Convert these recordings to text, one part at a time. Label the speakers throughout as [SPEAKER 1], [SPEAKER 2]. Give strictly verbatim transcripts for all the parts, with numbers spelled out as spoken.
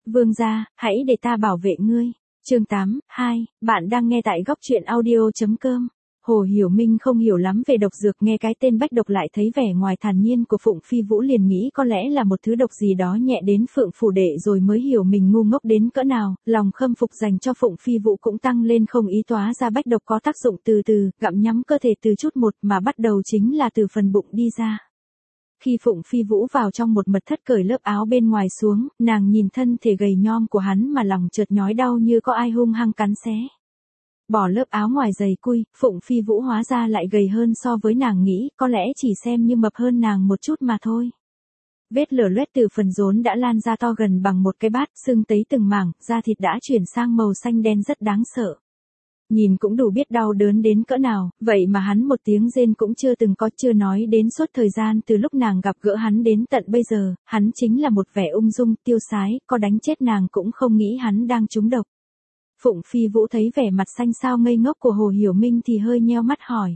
[SPEAKER 1] Vương gia, hãy để ta bảo vệ ngươi. Chương tám, hai, bạn đang nghe tại góc truyện audio chấm com. Hồ Hiểu Minh không hiểu lắm về độc dược, nghe cái tên bách độc lại thấy vẻ ngoài thản nhiên của Phụng Phi Vũ liền nghĩ có lẽ là một thứ độc gì đó nhẹ đến Phượng Phủ Đệ, rồi mới hiểu mình ngu ngốc đến cỡ nào, lòng khâm phục dành cho Phụng Phi Vũ cũng tăng lên không ý, toá ra bách độc có tác dụng từ từ, gặm nhắm cơ thể từ chút một mà bắt đầu chính là từ phần bụng đi ra. Khi Phụng Phi Vũ vào trong một mật thất cởi lớp áo bên ngoài xuống, nàng nhìn thân thể gầy nhom của hắn mà lòng chợt nhói đau như có ai hung hăng cắn xé. Bỏ lớp áo ngoài dày cui, Phụng Phi Vũ hóa ra lại gầy hơn so với nàng nghĩ, có lẽ chỉ xem như mập hơn nàng một chút mà thôi. Vết lở loét từ phần rốn đã lan ra to gần bằng một cái bát, sưng tấy từng mảng, da thịt đã chuyển sang màu xanh đen rất đáng sợ. Nhìn cũng đủ biết đau đớn đến cỡ nào, vậy mà hắn một tiếng rên cũng chưa từng có, chưa nói đến suốt thời gian từ lúc nàng gặp gỡ hắn đến tận bây giờ, hắn chính là một vẻ ung dung, tiêu sái, có đánh chết nàng cũng không nghĩ hắn đang trúng độc. Phụng Phi Vũ thấy vẻ mặt xanh xao ngây ngốc của Hồ Hiểu Minh thì hơi nheo mắt hỏi.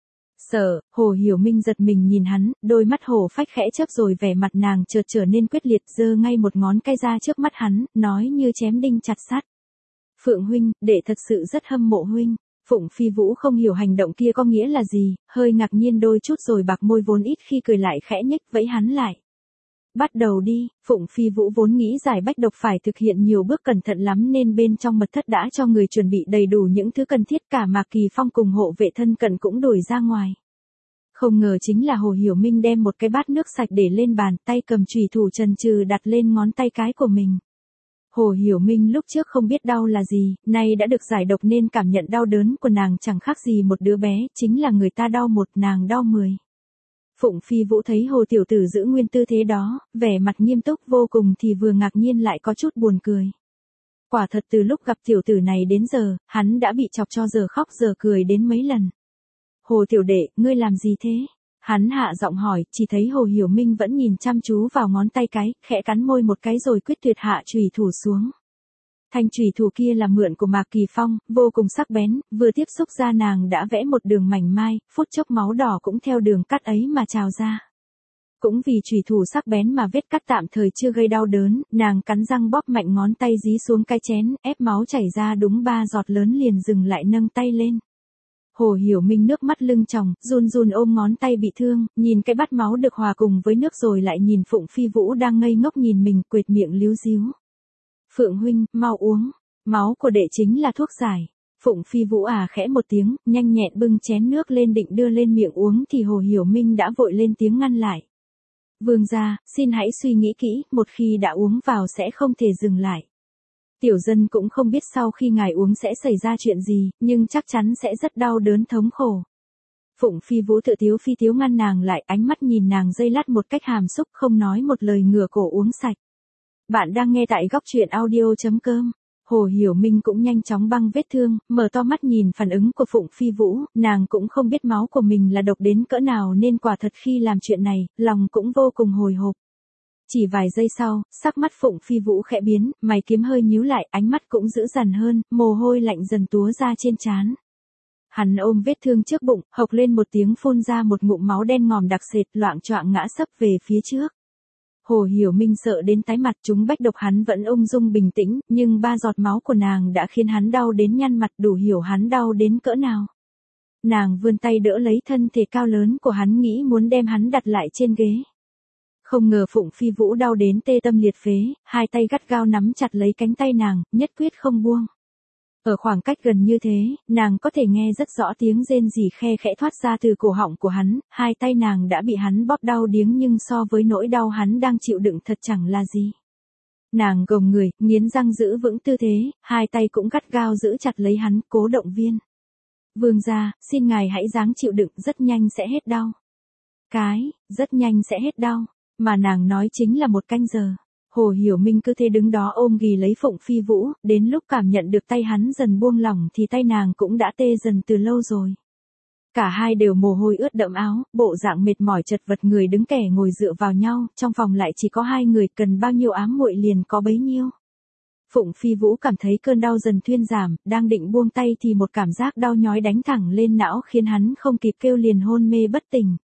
[SPEAKER 1] Sợ, Hồ Hiểu Minh giật mình nhìn hắn, đôi mắt hổ phách khẽ chớp rồi vẻ mặt nàng chợt trở nên quyết liệt, giơ ngay một ngón cái ra trước mắt hắn, nói như chém đinh chặt sắt. Phượng huynh, đệ thật sự rất hâm mộ huynh. Phụng Phi Vũ không hiểu hành động kia có nghĩa là gì, hơi ngạc nhiên đôi chút rồi bạc môi vốn ít khi cười lại khẽ nhếch vẫy hắn lại. Bắt đầu đi. Phụng Phi Vũ vốn nghĩ giải bách độc phải thực hiện nhiều bước cẩn thận lắm nên bên trong mật thất đã cho người chuẩn bị đầy đủ những thứ cần thiết, cả Mạc Kỳ Phong cùng hộ vệ thân cận cũng đuổi ra ngoài. Không ngờ chính là Hồ Hiểu Minh đem một cái bát nước sạch để lên bàn, tay cầm chùy thủ chần chừ đặt lên ngón tay cái của mình. Hồ Hiểu Minh lúc trước không biết đau là gì, nay đã được giải độc nên cảm nhận đau đớn của nàng chẳng khác gì một đứa bé, chính là người ta đau một nàng đau mười. Phụng Phi Vũ thấy Hồ tiểu tử giữ nguyên tư thế đó, vẻ mặt nghiêm túc vô cùng thì vừa ngạc nhiên lại có chút buồn cười. Quả thật từ lúc gặp tiểu tử này đến giờ, hắn đã bị chọc cho giờ khóc giờ cười đến mấy lần. Hồ tiểu đệ, ngươi làm gì thế? Hắn hạ giọng hỏi, chỉ thấy Hồ Hiểu Minh vẫn nhìn chăm chú vào ngón tay cái, khẽ cắn môi một cái rồi quyết tuyệt hạ chùy thủ xuống. Thanh chùy thủ kia là mượn của Mạc Kỳ Phong, vô cùng sắc bén, vừa tiếp xúc ra nàng đã vẽ một đường mảnh mai, phút chốc máu đỏ cũng theo đường cắt ấy mà trào ra. Cũng vì chùy thủ sắc bén mà vết cắt tạm thời chưa gây đau đớn, nàng cắn răng bóp mạnh ngón tay dí xuống cái chén, ép máu chảy ra đúng ba giọt lớn liền dừng lại nâng tay lên. Hồ Hiểu Minh nước mắt lưng tròng, run run ôm ngón tay bị thương, nhìn cái bát máu được hòa cùng với nước rồi lại nhìn Phụng Phi Vũ đang ngây ngốc nhìn mình, quệt miệng líu díu. Phượng huynh, mau uống, máu của đệ chính là thuốc giải. Phụng Phi Vũ à khẽ một tiếng, nhanh nhẹn bưng chén nước lên định đưa lên miệng uống thì Hồ Hiểu Minh đã vội lên tiếng ngăn lại. Vương gia, xin hãy suy nghĩ kỹ, một khi đã uống vào sẽ không thể dừng lại. Tiểu dân cũng không biết sau khi ngài uống sẽ xảy ra chuyện gì, nhưng chắc chắn sẽ rất đau đớn thống khổ. Phụng Phi Vũ tự tiếu phi tiếu ngăn nàng lại, ánh mắt nhìn nàng giây lát một cách hàm xúc, không nói một lời, ngửa cổ uống sạch. Bạn đang nghe tại góc truyện audio chấm com. Hồ Hiểu Minh cũng nhanh chóng băng vết thương, mở to mắt nhìn phản ứng của Phụng Phi Vũ, nàng cũng không biết máu của mình là độc đến cỡ nào nên quả thật khi làm chuyện này, lòng cũng vô cùng hồi hộp. Chỉ vài giây sau, sắc mắt Phụng Phi Vũ khẽ biến, mày kiếm hơi nhíu lại, ánh mắt cũng dữ dằn hơn, mồ hôi lạnh dần túa ra trên trán. Hắn ôm vết thương trước bụng, hộc lên một tiếng phun ra một ngụm máu đen ngòm đặc sệt, loạng choạng ngã sấp về phía trước. Hồ Hiểu Minh sợ đến tái mặt, chúng bách độc hắn vẫn ung dung bình tĩnh, nhưng ba giọt máu của nàng đã khiến hắn đau đến nhăn mặt, đủ hiểu hắn đau đến cỡ nào. Nàng vươn tay đỡ lấy thân thể cao lớn của hắn, nghĩ muốn đem hắn đặt lại trên ghế. Không ngờ Phụng Phi Vũ đau đến tê tâm liệt phế, hai tay gắt gao nắm chặt lấy cánh tay nàng, nhất quyết không buông. Ở khoảng cách gần như thế, nàng có thể nghe rất rõ tiếng rên rỉ khe khẽ thoát ra từ cổ họng của hắn, hai tay nàng đã bị hắn bóp đau điếng nhưng so với nỗi đau hắn đang chịu đựng thật chẳng là gì. Nàng gồng người, nghiến răng giữ vững tư thế, hai tay cũng gắt gao giữ chặt lấy hắn, cố động viên. Vương gia, xin ngài hãy ráng chịu đựng, rất nhanh sẽ hết đau. Cái, rất nhanh sẽ hết đau, mà nàng nói chính là một canh giờ. Hồ Hiểu Minh cứ thế đứng đó ôm ghì lấy Phụng Phi Vũ, đến lúc cảm nhận được tay hắn dần buông lỏng thì tay nàng cũng đã tê dần từ lâu rồi. Cả hai đều mồ hôi ướt đẫm áo, bộ dạng mệt mỏi chật vật, người đứng kẻ ngồi dựa vào nhau, trong phòng lại chỉ có hai người, cần bao nhiêu ám muội liền có bấy nhiêu. Phụng Phi Vũ cảm thấy cơn đau dần thuyên giảm, đang định buông tay thì một cảm giác đau nhói đánh thẳng lên não khiến hắn không kịp kêu liền hôn mê bất tỉnh.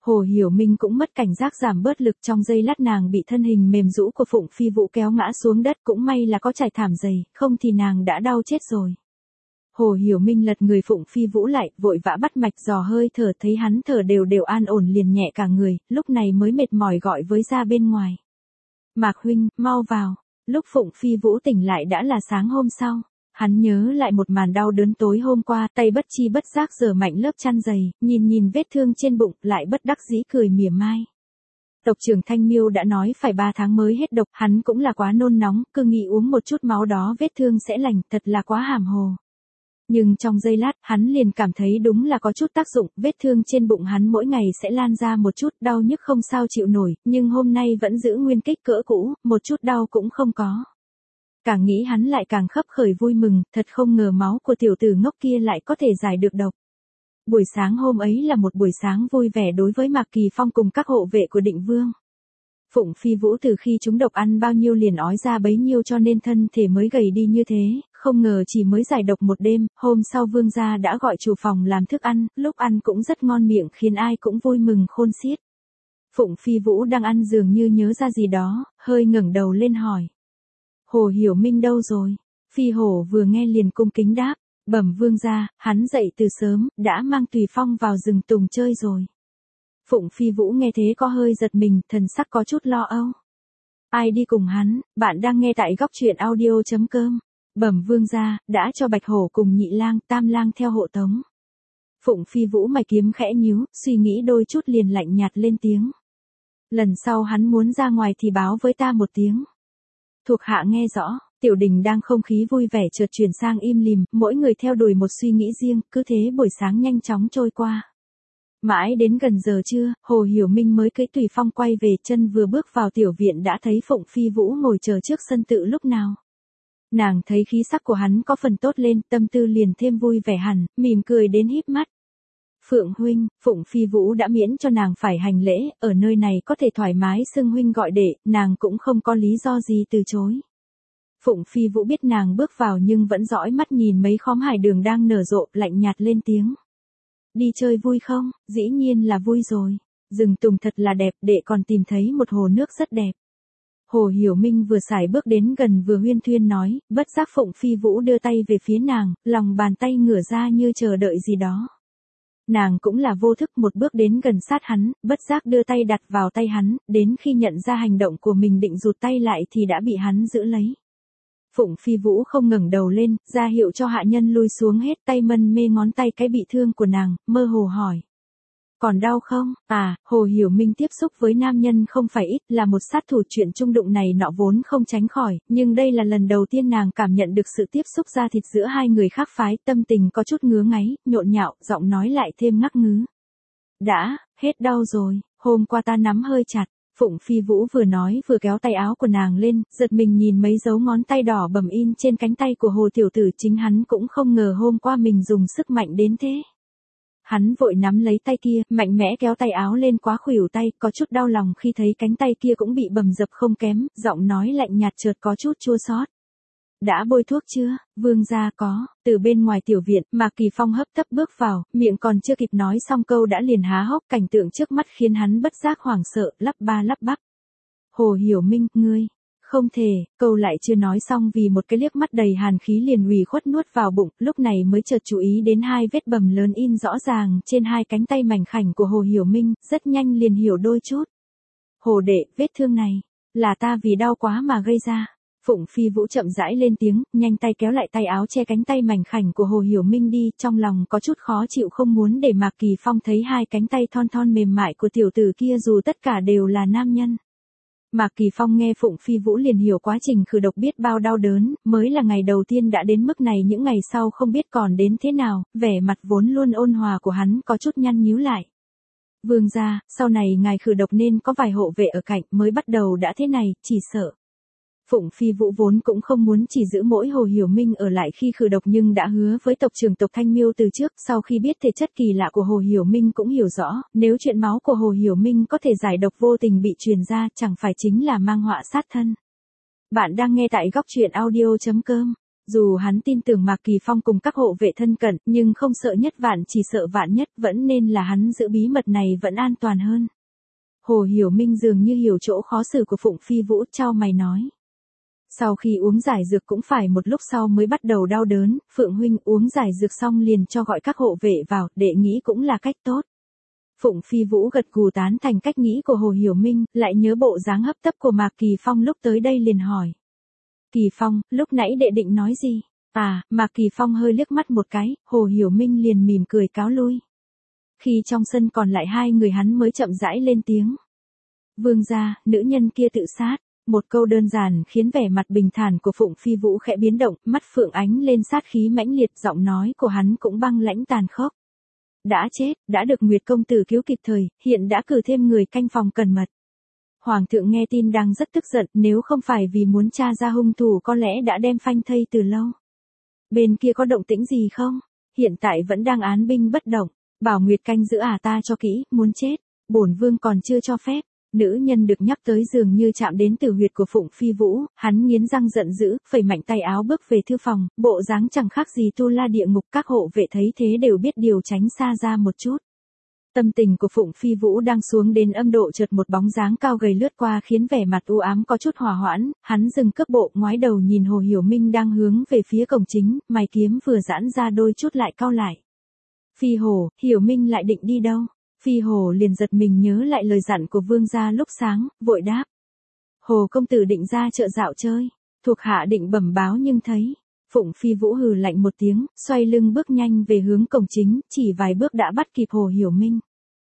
[SPEAKER 1] Hồ Hiểu Minh cũng mất cảnh giác giảm bớt lực, trong giây lát nàng bị thân hình mềm rũ của Phụng Phi Vũ kéo ngã xuống đất, cũng may là có trải thảm dày, không thì nàng đã đau chết rồi. Hồ Hiểu Minh lật người Phụng Phi Vũ lại, vội vã bắt mạch dò hơi thở, thấy hắn thở đều đều an ổn liền nhẹ cả người, lúc này mới mệt mỏi gọi với ra bên ngoài. Mạc huynh, mau vào. Lúc Phụng Phi Vũ tỉnh lại đã là sáng hôm sau. Hắn nhớ lại một màn đau đớn tối hôm qua, tay bất chi bất giác giở mạnh lớp chăn dày, nhìn nhìn vết thương trên bụng, lại bất đắc dĩ cười mỉa mai. Tộc trưởng Thanh Miêu đã nói phải ba tháng mới hết độc, hắn cũng là quá nôn nóng, cứ nghĩ uống một chút máu đó vết thương sẽ lành, thật là quá hàm hồ. Nhưng trong giây lát, hắn liền cảm thấy đúng là có chút tác dụng, vết thương trên bụng hắn mỗi ngày sẽ lan ra một chút, đau nhức không sao chịu nổi, nhưng hôm nay vẫn giữ nguyên kích cỡ cũ, một chút đau cũng không có. Càng nghĩ hắn lại càng khấp khởi vui mừng, thật không ngờ máu của tiểu tử ngốc kia lại có thể giải được độc. Buổi sáng hôm ấy là một buổi sáng vui vẻ đối với Mạc Kỳ Phong cùng các hộ vệ của Định Vương. Phụng Phi Vũ từ khi chúng độc ăn bao nhiêu liền ói ra bấy nhiêu cho nên thân thể mới gầy đi như thế, không ngờ chỉ mới giải độc một đêm, hôm sau Vương gia đã gọi chủ phòng làm thức ăn, lúc ăn cũng rất ngon miệng khiến ai cũng vui mừng khôn xiết. Phụng Phi Vũ đang ăn dường như nhớ ra gì đó, hơi ngẩng đầu lên hỏi. Hồ Hiểu Minh đâu rồi? Phi Hổ vừa nghe liền cung kính đáp, bẩm vương gia, hắn dậy từ sớm, đã mang Tùy Phong vào rừng tùng chơi rồi. Phụng Phi Vũ nghe thế có hơi giật mình, thần sắc có chút lo âu. Ai đi cùng hắn? Bạn đang nghe tại góc truyện audio chấm com. Bẩm vương gia, đã cho Bạch Hổ cùng Nhị Lang, Tam Lang theo hộ tống. Phụng Phi Vũ mày kiếm khẽ nhíu, suy nghĩ đôi chút liền lạnh nhạt lên tiếng. Lần sau hắn muốn ra ngoài thì báo với ta một tiếng. Thuộc hạ nghe rõ. Tiểu đình đang không khí vui vẻ chợt chuyển sang im lìm, mỗi người theo đuổi một suy nghĩ riêng, cứ thế buổi sáng nhanh chóng trôi qua. Mãi đến gần giờ trưa, Hồ Hiểu Minh mới cưỡi Tùy Phong quay về, chân vừa bước vào tiểu viện đã thấy Phụng Phi Vũ ngồi chờ trước sân tự lúc nào. Nàng thấy khí sắc của hắn có phần tốt lên, tâm tư liền thêm vui vẻ hẳn, mỉm cười đến híp mắt. Phượng huynh, Phụng Phi Vũ đã miễn cho nàng phải hành lễ, ở nơi này có thể thoải mái xưng huynh gọi đệ, nàng cũng không có lý do gì từ chối. Phụng Phi Vũ biết nàng bước vào nhưng vẫn dõi mắt nhìn mấy khóm hải đường đang nở rộ, lạnh nhạt lên tiếng. Đi chơi vui không? Dĩ nhiên là vui rồi. Rừng tùng thật là đẹp, đệ còn tìm thấy một hồ nước rất đẹp. Hồ Hiểu Minh vừa sải bước đến gần vừa huyên thuyên nói, bất giác Phụng Phi Vũ đưa tay về phía nàng, lòng bàn tay ngửa ra như chờ đợi gì đó. Nàng cũng là vô thức một bước đến gần sát hắn, bất giác đưa tay đặt vào tay hắn, đến khi nhận ra hành động của mình định rụt tay lại thì đã bị hắn giữ lấy. Phụng Phi Vũ không ngẩng đầu lên, ra hiệu cho hạ nhân lui xuống hết, tay mân mê ngón tay cái bị thương của nàng, mơ hồ hỏi. Còn đau không? À, Hồ Hiểu Minh tiếp xúc với nam nhân không phải ít, là một sát thủ, chuyện chung đụng này nọ vốn không tránh khỏi, nhưng đây là lần đầu tiên nàng cảm nhận được sự tiếp xúc da thịt giữa hai người khác phái, tâm tình có chút ngứa ngáy, nhộn nhạo, giọng nói lại thêm ngắc ngứ. Đã, hết đau rồi, hôm qua ta nắm hơi chặt. Phụng Phi Vũ vừa nói vừa kéo tay áo của nàng lên, giật mình nhìn mấy dấu ngón tay đỏ bầm in trên cánh tay của Hồ tiểu tử, chính hắn cũng không ngờ hôm qua mình dùng sức mạnh đến thế. Hắn vội nắm lấy tay kia, mạnh mẽ kéo tay áo lên quá khuỷu tay, có chút đau lòng khi thấy cánh tay kia cũng bị bầm dập không kém, giọng nói lạnh nhạt chợt có chút chua xót. Đã bôi thuốc chưa? Vương gia có. Từ bên ngoài tiểu viện, Mạc Kỳ Phong hấp tấp bước vào, miệng còn chưa kịp nói xong câu đã liền há hốc, cảnh tượng trước mắt khiến hắn bất giác hoảng sợ, lắp ba lắp bắp. Hồ Hiểu Minh, ngươi, không thể, câu lại chưa nói xong vì một cái liếc mắt đầy hàn khí liền ủy khuất nuốt vào bụng, lúc này mới chợt chú ý đến hai vết bầm lớn in rõ ràng trên hai cánh tay mảnh khảnh của Hồ Hiểu Minh, rất nhanh liền hiểu đôi chút. Hồ đệ, vết thương này, là ta vì đau quá mà gây ra. Phụng Phi Vũ chậm rãi lên tiếng, nhanh tay kéo lại tay áo che cánh tay mảnh khảnh của Hồ Hiểu Minh đi, trong lòng có chút khó chịu không muốn để Mạc Kỳ Phong thấy hai cánh tay thon thon mềm mại của tiểu tử kia dù tất cả đều là nam nhân. Mạc Kỳ Phong nghe Phụng Phi Vũ liền hiểu quá trình khử độc biết bao đau đớn, mới là ngày đầu tiên đã đến mức này, những ngày sau không biết còn đến thế nào, vẻ mặt vốn luôn ôn hòa của hắn có chút nhăn nhíu lại. Vương gia, sau này ngài khử độc nên có vài hộ vệ ở cạnh, mới bắt đầu đã thế này, chỉ sợ. Phụng Phi Vũ vốn cũng không muốn chỉ giữ mỗi Hồ Hiểu Minh ở lại khi khử độc nhưng đã hứa với tộc trưởng tộc Thanh Miêu từ trước, sau khi biết thể chất kỳ lạ của Hồ Hiểu Minh cũng hiểu rõ, nếu chuyện máu của Hồ Hiểu Minh có thể giải độc vô tình bị truyền ra chẳng phải chính là mang họa sát thân. Bạn đang nghe tại góc truyện audio chấm com. Dù hắn tin tưởng Mạc Kỳ Phong cùng các hộ vệ thân cận, nhưng không sợ nhất vạn chỉ sợ vạn nhất, vẫn nên là hắn giữ bí mật này vẫn an toàn hơn. Hồ Hiểu Minh dường như hiểu chỗ khó xử của Phụng Phi Vũ, chau mày nói. Sau khi uống giải dược cũng phải một lúc sau mới bắt đầu đau đớn, Phượng huynh uống giải dược xong liền cho gọi các hộ vệ vào, đệ nghĩ cũng là cách tốt. Phụng Phi Vũ gật gù tán thành cách nghĩ của Hồ Hiểu Minh, lại nhớ bộ dáng hấp tấp của Mạc Kỳ Phong lúc tới đây liền hỏi. Kỳ Phong, lúc nãy đệ định nói gì? À, Mạc Kỳ Phong hơi liếc mắt một cái, Hồ Hiểu Minh liền mỉm cười cáo lui. Khi trong sân còn lại hai người hắn mới chậm rãi lên tiếng. Vương gia, nữ nhân kia tự sát. Một câu đơn giản khiến vẻ mặt bình thản của Phụng Phi Vũ khẽ biến động, mắt phượng ánh lên sát khí mãnh liệt, giọng nói của hắn cũng băng lãnh tàn khốc. Đã chết, đã được Nguyệt công tử cứu kịp thời, hiện đã cử thêm người canh phòng cẩn mật. Hoàng thượng nghe tin đang rất tức giận, nếu không phải vì muốn tra ra hung thủ có lẽ đã đem phanh thây từ lâu. Bên kia có động tĩnh gì không? Hiện tại vẫn đang án binh bất động, bảo Nguyệt canh giữ à ta cho kỹ, muốn chết, bổn vương còn chưa cho phép. Nữ nhân được nhắc tới dường như chạm đến tử huyệt của Phụng Phi Vũ, hắn nghiến răng giận dữ, phẩy mạnh tay áo bước về thư phòng, bộ dáng chẳng khác gì tu la địa ngục, các hộ vệ thấy thế đều biết điều tránh xa ra một chút. Tâm tình của Phụng Phi Vũ đang xuống đến âm độ, chợt một bóng dáng cao gầy lướt qua khiến vẻ mặt u ám có chút hòa hoãn, hắn dừng cước bộ, ngoái đầu nhìn Hồ Hiểu Minh đang hướng về phía cổng chính, mày kiếm vừa giãn ra đôi chút lại cau lại. Phi Hồ, Hiểu Minh lại định đi đâu? Phi Hồ liền giật mình nhớ lại lời dặn của vương gia lúc sáng, vội đáp. Hồ công tử định ra chợ dạo chơi, thuộc hạ định bẩm báo nhưng thấy. Phụng Phi Vũ hừ lạnh một tiếng, xoay lưng bước nhanh về hướng cổng chính, chỉ vài bước đã bắt kịp Hồ Hiểu Minh.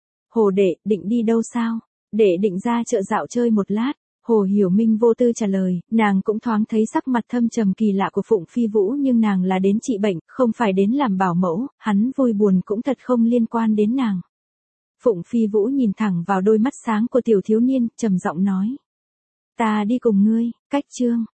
[SPEAKER 1] Hồ đệ, định đi đâu sao? Đệ định ra chợ dạo chơi một lát. Hồ Hiểu Minh vô tư trả lời, nàng cũng thoáng thấy sắc mặt thâm trầm kỳ lạ của Phụng Phi Vũ, nhưng nàng là đến trị bệnh, không phải đến làm bảo mẫu, hắn vui buồn cũng thật không liên quan đến nàng. Phụng Phi Vũ nhìn thẳng vào đôi mắt sáng của tiểu thiếu niên, trầm giọng nói. Ta đi cùng ngươi, cách chương.